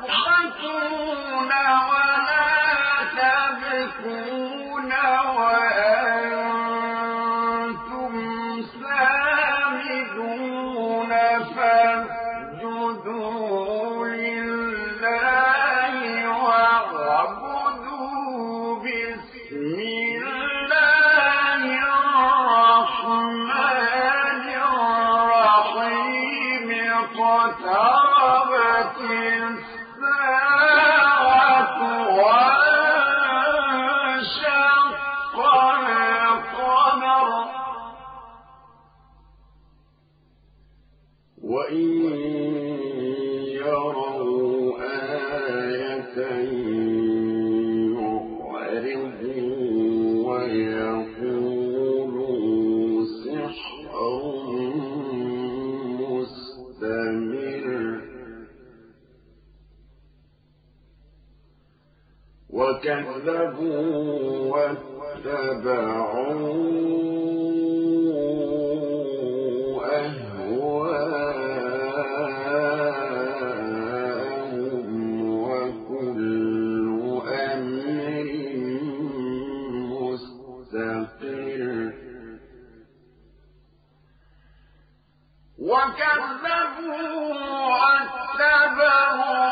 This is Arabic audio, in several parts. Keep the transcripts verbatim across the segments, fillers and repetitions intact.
تضحكون ولا تبكون وأنتم سامدون فاسجدوا لله واعبدوا باسم الله الرحمن الرحيم اقتربت الساعة وانشق القمر وإن يروا آية يعرضوا ويقولوا سحر مستمر وكذبوا واتبعوا أهواءهم وكل أمر مستقر وكذبوا واتبعوا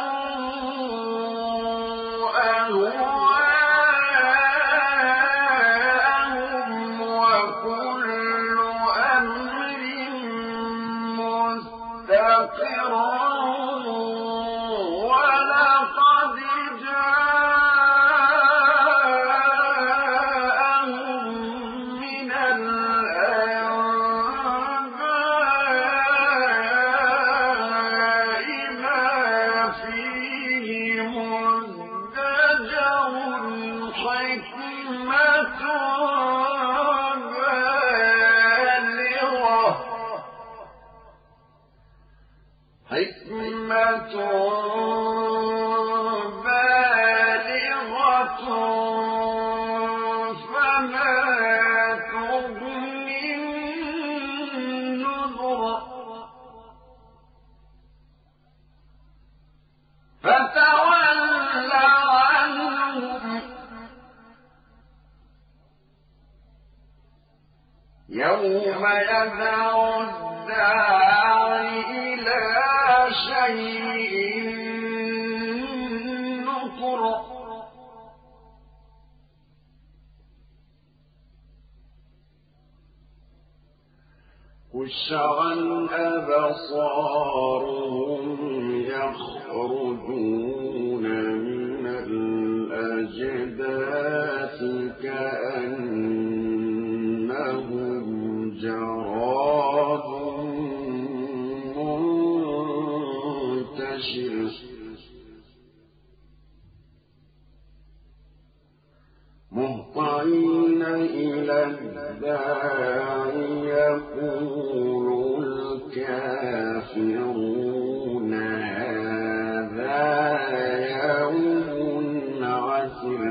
أهواءهم وكل أمر مستقر ولقد جاءهم من الأنباء ما فيه مزدجر حكمة بالغة حكمة بالغة فما تغني النذر فتول عنهم يوم يدعو الداعي إلى شيء نكر خش عن أبصارهم يخرجون من الأجداث كأنهم جراد منتشر مهطعين إلى الداعي يقول الكافرون هذا يوم عسر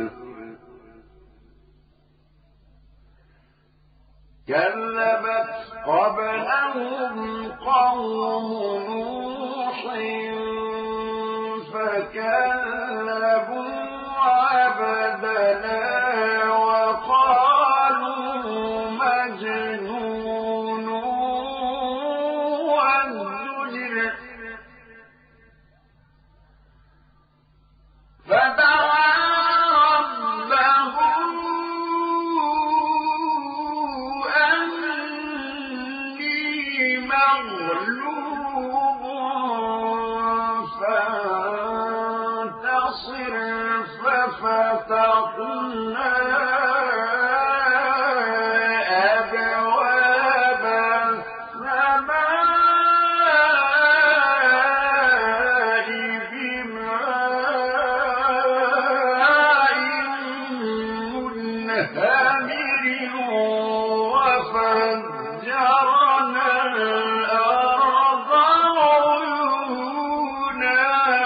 كذبت قبلهم قوم نوح فكذبوا عبدنا وقالوا مجنون وازدجر فدعا ربه أني مغلوب فانتصر ففتحنا أبواب السماء بماء منهمر وفجرنا الأرض عيونا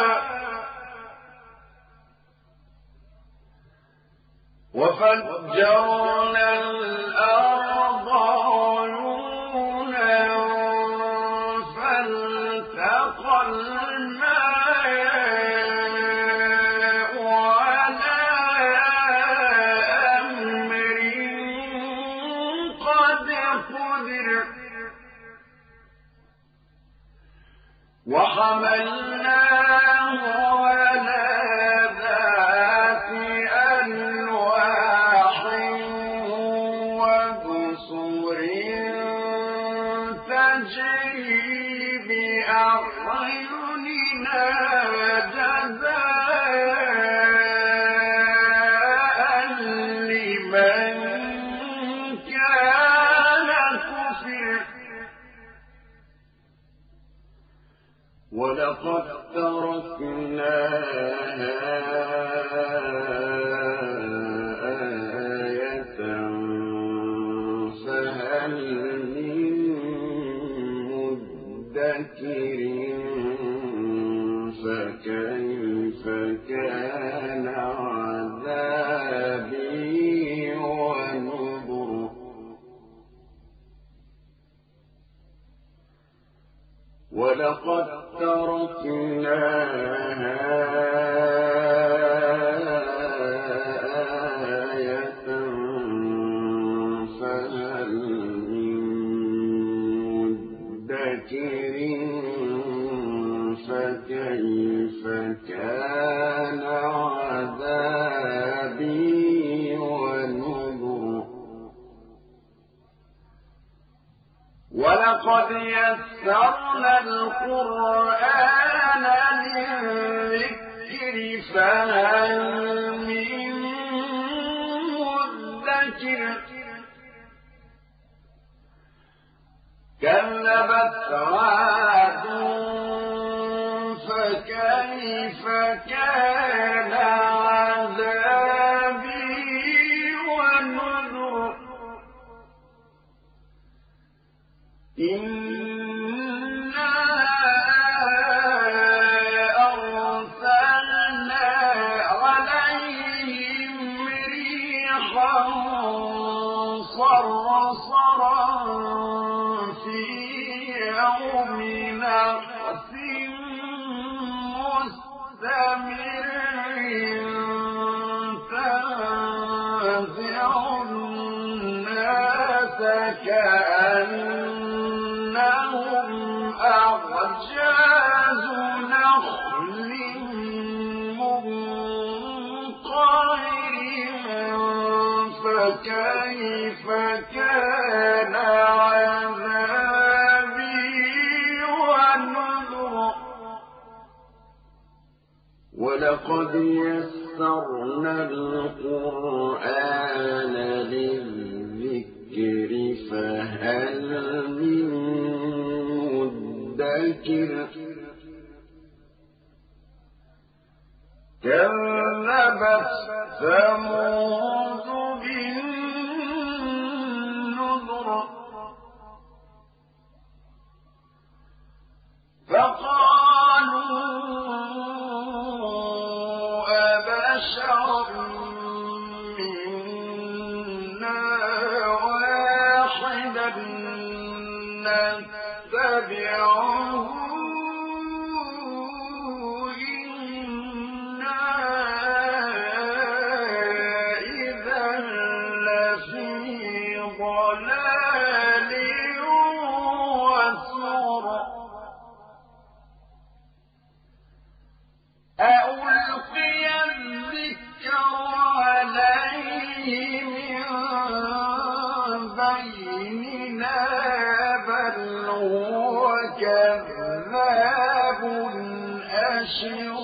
وفجرنا الأرض عيونا فالتقى الماء وحملناه على ذات ألواح ودسر تجري بأعيننا جزاء لمن كان كفر ولقد تركناها آية فهل من مدكر فكيف كان عذابي ونذر ولقد تركناها آية فهل من مدكر فكيف كان عذابي ونذر ولقد يسرنا القرآن للذكر فهل من مدكر كذبت عاد فكيف كان عذابي ونذر إنا أرسلنا عليهم ريحا صرصرا في يوم نحس مستمر تنزع الناس كأنهم أعجاز نخل منقعر فكيف كان عذابي ونذر ولقد يسرنا القرآن للذكر فهل من مدكر كذبت ثمود بالنذر فقالوا أبشر منا واحدا نتبعه إنا إذا لفي ضلال وسعر ألقي الذكر عليه من بيننا بل هو كذاب أشر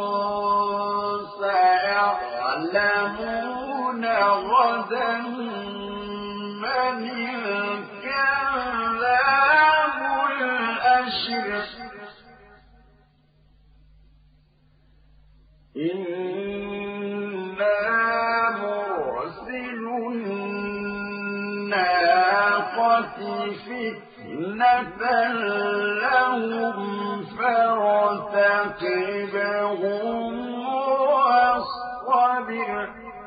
سيعلمون غدا من الكذاب الأشر إنا مرسل الناقة فتنة لهم فارتقبهم واصطبر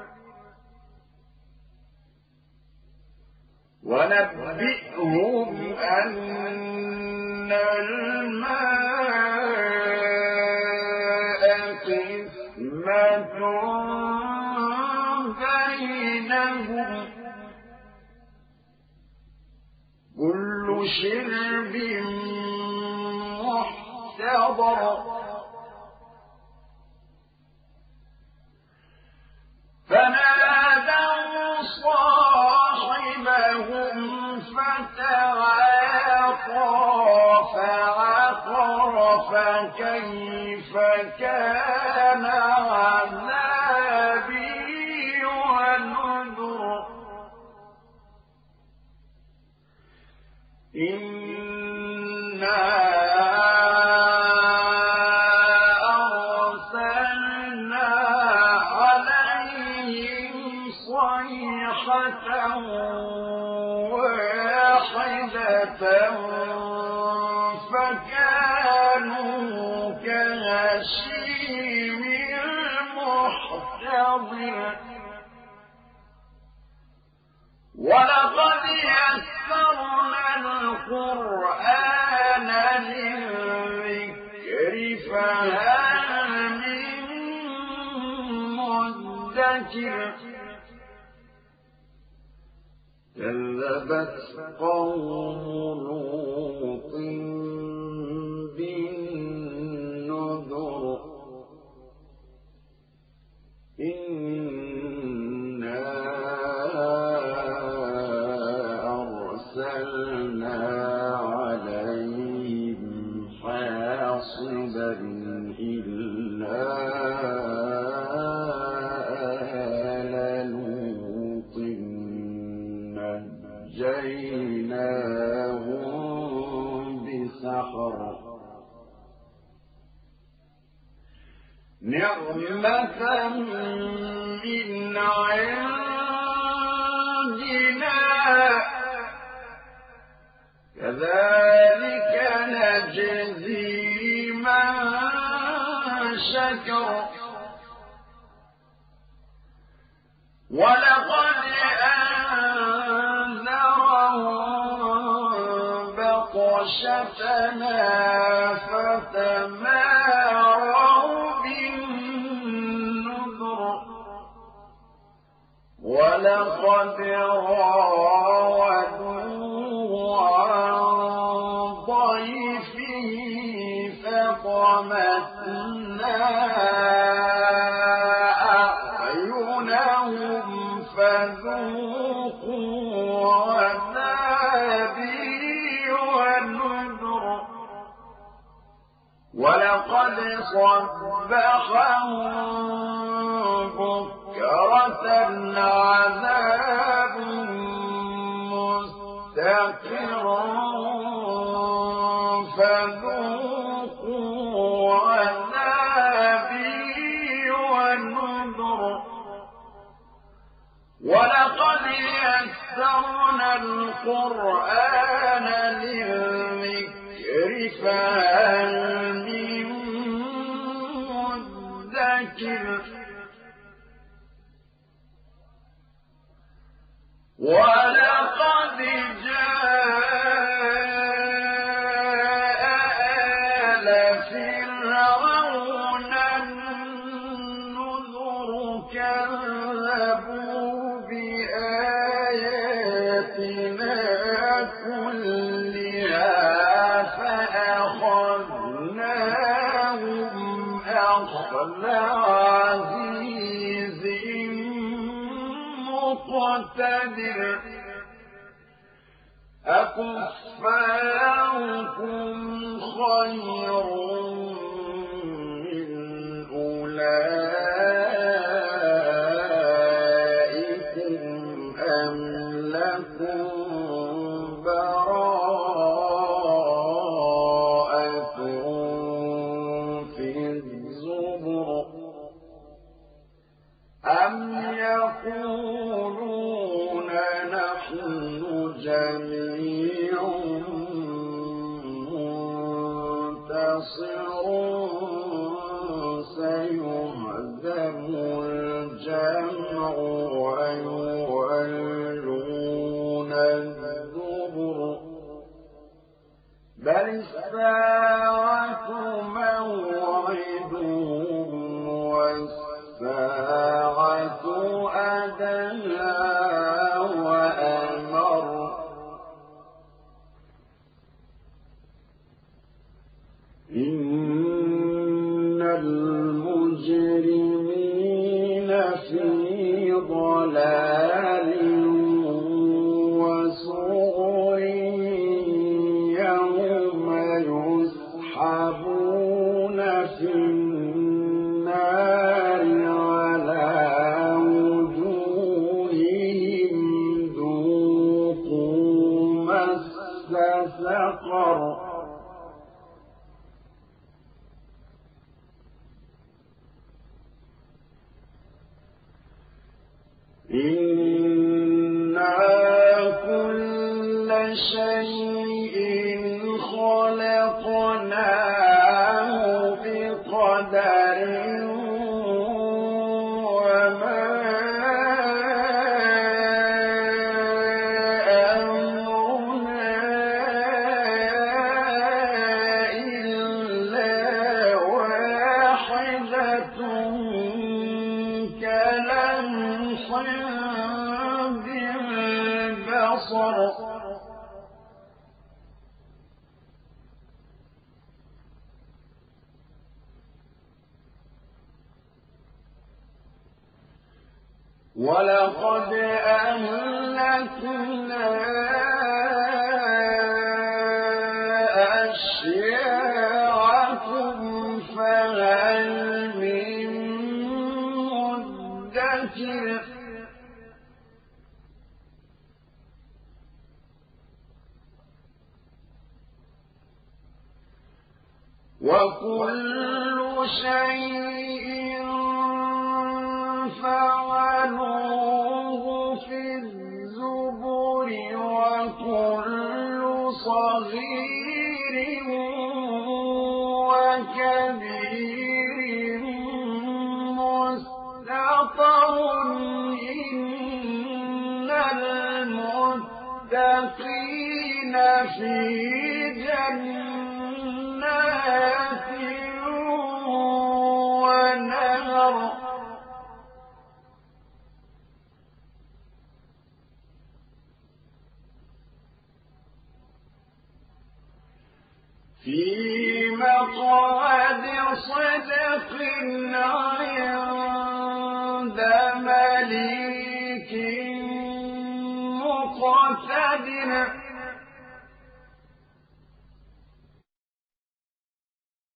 ونبئهم أن الماء قسمة بينهم كل شرب محتضر احتضر فنادوا صاحبهم فتعاطى فعقر فكيف كان عذابي ونذر إنا أرسلنا عليهم صيحة واحدة فكانوا كهشيم المحتضر ولقد يسرنا القرآن للذكر فهل من مدكر كذبت قوم لوط بالنذر إنا أرسلنا عليهم حاصبا إلا آل لوط نجيناهم بسحر نعمة من عندنا كذلك نجزي من شكر ولقد أنذرهم بطشتنا فتماروا بالنذر ولقد راودوه عن ضيفه فطمسنا أعينهم فذوقوا عذابي ونذر ولقد صبحهم بكرة عذاب مستقر فذوقوا عذابي ونذر ولقد يسرنا القرآن للذكر فهل من مدكر ولقد جاء آل فرعون النذر كذبوا بآياتنا كلها فأخذناهم أخذ عزيز مقتدر أكفاركم خير من أولئكم أم لكم براءة في الزبر أم يقولون نحن جميع منتصر سيهزم الجمع ويولون الدبر بل الساعة موعدهم والساعة أدنى وأمر إن بقدر وما أمرنا إلا واحدة كلمح بالبصر ولقد أهلكنا أشياعكم فهل من مدكر وكل شيء فعلوه في الزبر وكل صغير وكبير مستطر إن المتقين في جنات ونهر في مقعد صدق عند